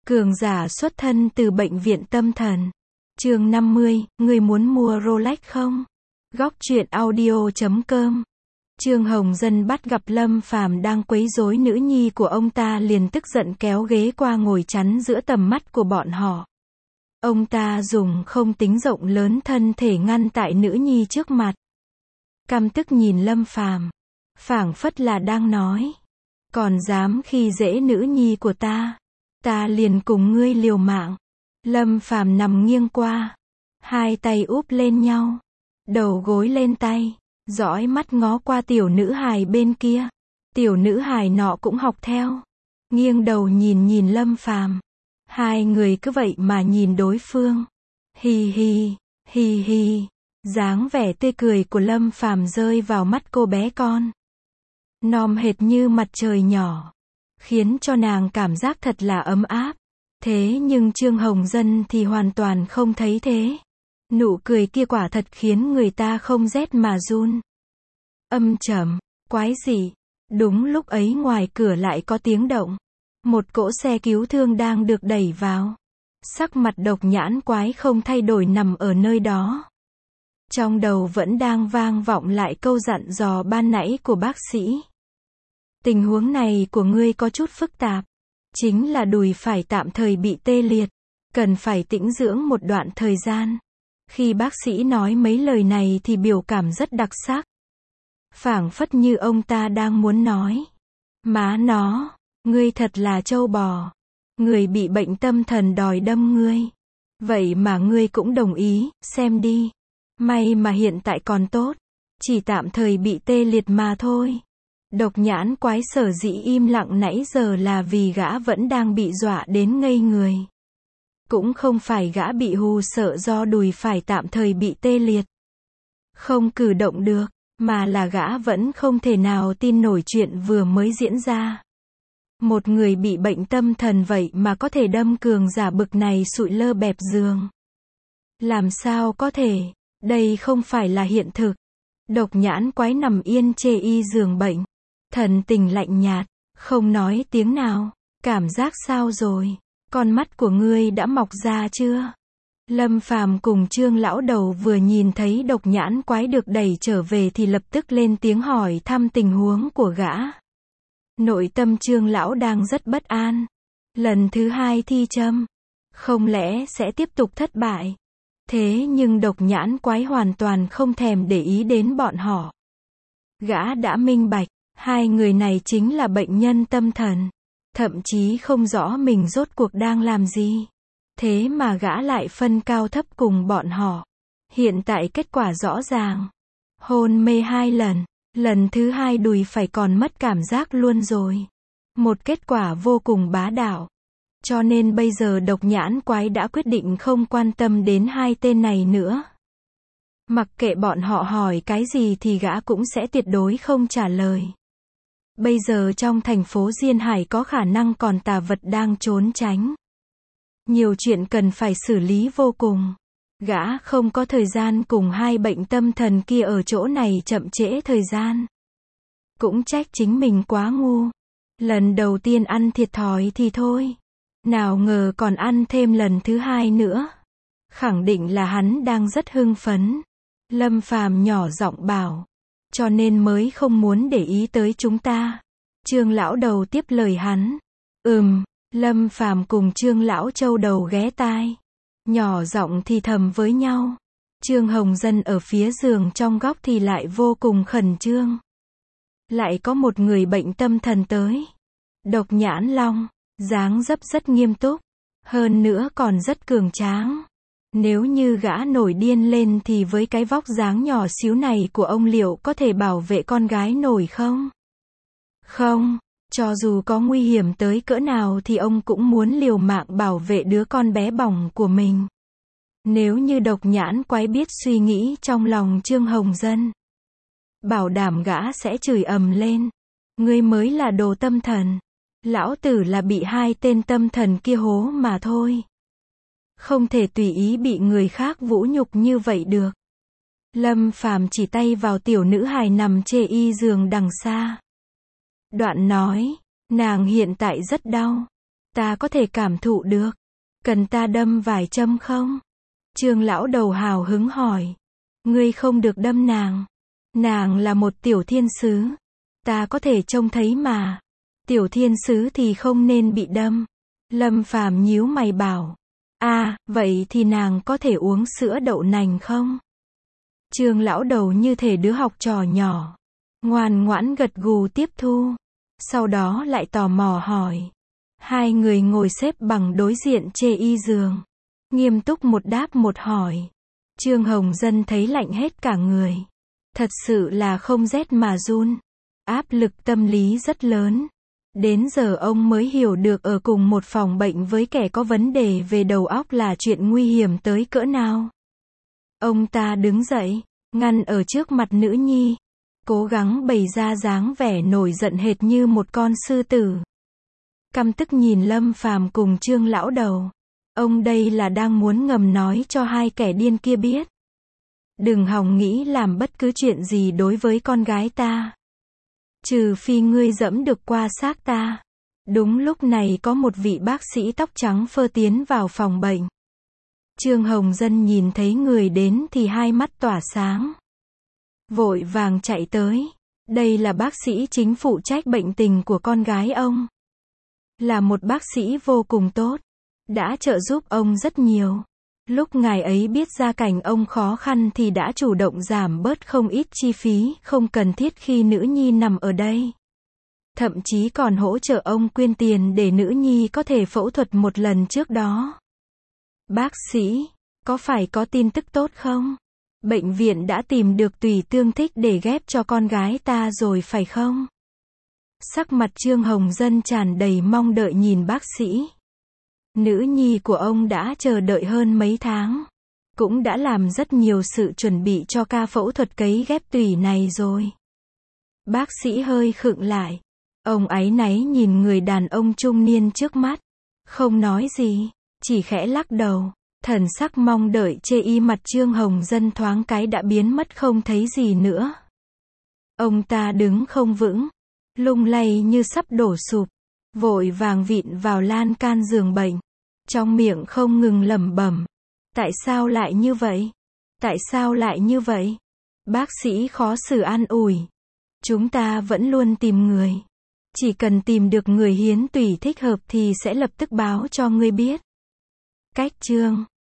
Cường giả xuất thân từ bệnh viện tâm thần. Chương 50, người muốn mua Rolex không? Góc truyện audio.com. Trương Hồng Dân bắt gặp Lâm Phàm đang quấy rối nữ nhi của ông ta liền tức giận kéo ghế qua ngồi chắn giữa tầm mắt của bọn họ. Ông ta dùng không tính rộng lớn thân thể ngăn tại nữ nhi trước mặt. Căm tức nhìn Lâm Phàm, phảng phất là đang nói, còn dám khi dễ nữ nhi của ta liền cùng ngươi liều mạng. Lâm Phàm nằm nghiêng qua, hai tay úp lên nhau, đầu gối lên tay, dõi mắt ngó qua tiểu nữ hài bên kia. Tiểu nữ hài nọ cũng học theo, nghiêng đầu nhìn Lâm Phàm. Hai người cứ vậy mà nhìn đối phương. Hi hi, hi hi. Dáng vẻ tươi cười của Lâm Phàm rơi vào mắt cô bé con, nom hệt như mặt trời nhỏ, khiến cho nàng cảm giác thật là ấm áp. Thế nhưng Trương Hồng Dân thì hoàn toàn không thấy thế. Nụ cười kia quả thật khiến người ta không rét mà run. Âm trầm, quái dị. Đúng lúc ấy ngoài cửa lại có tiếng động. Một cỗ xe cứu thương đang được đẩy vào. Sắc mặt Độc Nhãn Quái không thay đổi nằm ở nơi đó. Trong đầu vẫn đang vang vọng lại câu dặn dò ban nãy của bác sĩ. Tình huống này của ngươi có chút phức tạp. Chính là đùi phải tạm thời bị tê liệt. Cần phải tĩnh dưỡng một đoạn thời gian. Khi bác sĩ nói mấy lời này thì biểu cảm rất đặc sắc. Phảng phất như ông ta đang muốn nói, má nó, ngươi thật là trâu bò. Người bị bệnh tâm thần đòi đâm ngươi. Vậy mà ngươi cũng đồng ý, xem đi. May mà hiện tại còn tốt. Chỉ tạm thời bị tê liệt mà thôi. Độc Nhãn Quái sở dĩ im lặng nãy giờ là vì gã vẫn đang bị dọa đến ngây người. Cũng không phải gã bị hù sợ do đùi phải tạm thời bị tê liệt, không cử động được, mà là gã vẫn không thể nào tin nổi chuyện vừa mới diễn ra. Một người bị bệnh tâm thần vậy mà có thể đâm cường giả bực này sụi lơ bẹp giường. Làm sao có thể, đây không phải là hiện thực. Độc Nhãn Quái nằm yên chê y giường bệnh, thần tình lạnh nhạt, không nói tiếng nào. Cảm giác sao rồi? Con mắt của ngươi đã mọc ra chưa? Lâm Phàm cùng Trương lão đầu vừa nhìn thấy Độc Nhãn Quái được đẩy trở về thì lập tức lên tiếng hỏi thăm tình huống của gã. Nội tâm Trương lão đang rất bất an. Lần thứ hai thi châm, không lẽ sẽ tiếp tục thất bại? Thế nhưng Độc Nhãn Quái hoàn toàn không thèm để ý đến bọn họ. Gã đã minh bạch, hai người này chính là bệnh nhân tâm thần. Thậm chí không rõ mình rốt cuộc đang làm gì. Thế mà gã lại phân cao thấp cùng bọn họ. Hiện tại kết quả rõ ràng. Hôn mê 2 lần. Lần thứ 2 đùi phải còn mất cảm giác luôn rồi. Một kết quả vô cùng bá đạo. Cho nên bây giờ Độc Nhãn Quái đã quyết định không quan tâm đến hai tên này nữa. Mặc kệ bọn họ hỏi cái gì thì gã cũng sẽ tuyệt đối không trả lời. Bây giờ trong thành phố Diên Hải có khả năng còn tà vật đang trốn tránh. Nhiều chuyện cần phải xử lý vô cùng. Gã không có thời gian cùng hai bệnh tâm thần kia ở chỗ này chậm trễ thời gian. Cũng trách chính mình quá ngu. Lần đầu tiên ăn thiệt thòi thì thôi. Nào ngờ còn ăn thêm lần thứ hai nữa. Khẳng định là hắn đang rất hưng phấn. Lâm Phàm nhỏ giọng bảo. Cho nên mới không muốn để ý tới chúng ta. Trương lão đầu tiếp lời hắn. Lâm Phàm cùng Trương lão châu đầu ghé tai, nhỏ giọng thì thầm với nhau. Trương Hồng Dân ở phía giường trong góc thì lại vô cùng khẩn trương. Lại có một người bệnh tâm thần tới. Độc Nhãn Long, dáng dấp rất nghiêm túc, hơn nữa còn rất cường tráng. Nếu như gã nổi điên lên thì với cái vóc dáng nhỏ xíu này của ông liệu có thể bảo vệ con gái nổi không? Không, cho dù có nguy hiểm tới cỡ nào thì ông cũng muốn liều mạng bảo vệ đứa con bé bỏng của mình. Nếu như Độc Nhãn Quái biết suy nghĩ trong lòng Trương Hồng Dân, bảo đảm gã sẽ chửi ầm lên. Ngươi mới là đồ tâm thần. Lão tử là bị hai tên tâm thần kia hố mà thôi. Không thể tùy ý bị người khác vũ nhục như vậy được. Lâm Phàm chỉ tay vào tiểu nữ hài nằm chê y giường đằng xa. Đoạn nói, nàng hiện tại rất đau. Ta có thể cảm thụ được. Cần ta đâm vài châm không? Trương lão đầu hào hứng hỏi. Ngươi không được đâm nàng. Nàng là một tiểu thiên sứ. Ta có thể trông thấy mà. Tiểu thiên sứ thì không nên bị đâm. Lâm Phàm nhíu mày bảo. Vậy thì nàng có thể uống sữa đậu nành không? Trương lão đầu như thể đứa học trò nhỏ. Ngoan ngoãn gật gù tiếp thu. Sau đó lại tò mò hỏi. Hai người ngồi xếp bằng đối diện chê y giường. Nghiêm túc một đáp một hỏi. Trương Hồng Dân thấy lạnh hết cả người. Thật sự là không rét mà run. Áp lực tâm lý rất lớn. Đến giờ ông mới hiểu được ở cùng một phòng bệnh với kẻ có vấn đề về đầu óc là chuyện nguy hiểm tới cỡ nào. Ông ta đứng dậy, ngăn ở trước mặt nữ nhi. Cố gắng bày ra dáng vẻ nổi giận hệt như một con sư tử. Căm tức nhìn Lâm Phàm cùng Trương lão đầu. Ông đây là đang muốn ngầm nói cho hai kẻ điên kia biết. Đừng hòng nghĩ làm bất cứ chuyện gì đối với con gái ta. Trừ phi ngươi dẫm được qua xác ta. Đúng lúc này có một vị bác sĩ tóc trắng phơ tiến vào phòng bệnh. Trương Hồng Dân nhìn thấy người đến thì hai mắt tỏa sáng. Vội vàng chạy tới. Đây là bác sĩ chính phụ trách bệnh tình của con gái ông. Là một bác sĩ vô cùng tốt. Đã trợ giúp ông rất nhiều. Lúc ngài ấy biết gia cảnh ông khó khăn thì đã chủ động giảm bớt không ít chi phí không cần thiết khi nữ nhi nằm ở đây. Thậm chí còn hỗ trợ ông quyên tiền để nữ nhi có thể phẫu thuật một lần trước đó. Bác sĩ, có phải có tin tức tốt không? Bệnh viện đã tìm được tùy tương thích để ghép cho con gái ta rồi phải không? Sắc mặt Trương Hồng Dân tràn đầy mong đợi nhìn bác sĩ. Nữ nhi của ông đã chờ đợi hơn mấy tháng. Cũng đã làm rất nhiều sự chuẩn bị cho ca phẫu thuật cấy ghép tủy này rồi. Bác sĩ hơi khựng lại. Ông áy náy nhìn người đàn ông trung niên trước mắt. Không nói gì, chỉ khẽ lắc đầu. Thần sắc mong đợi chê y mặt Trương Hồng Dân thoáng cái đã biến mất không thấy gì nữa. Ông ta đứng không vững, lung lay như sắp đổ sụp, vội vàng vịn vào lan can giường bệnh. Trong miệng không ngừng lẩm bẩm. Tại sao lại như vậy? Tại sao lại như vậy? Bác sĩ khó xử an ủi. Chúng ta vẫn luôn tìm người. Chỉ cần tìm được người hiến tủy thích hợp thì sẽ lập tức báo cho ngươi biết. Cách chương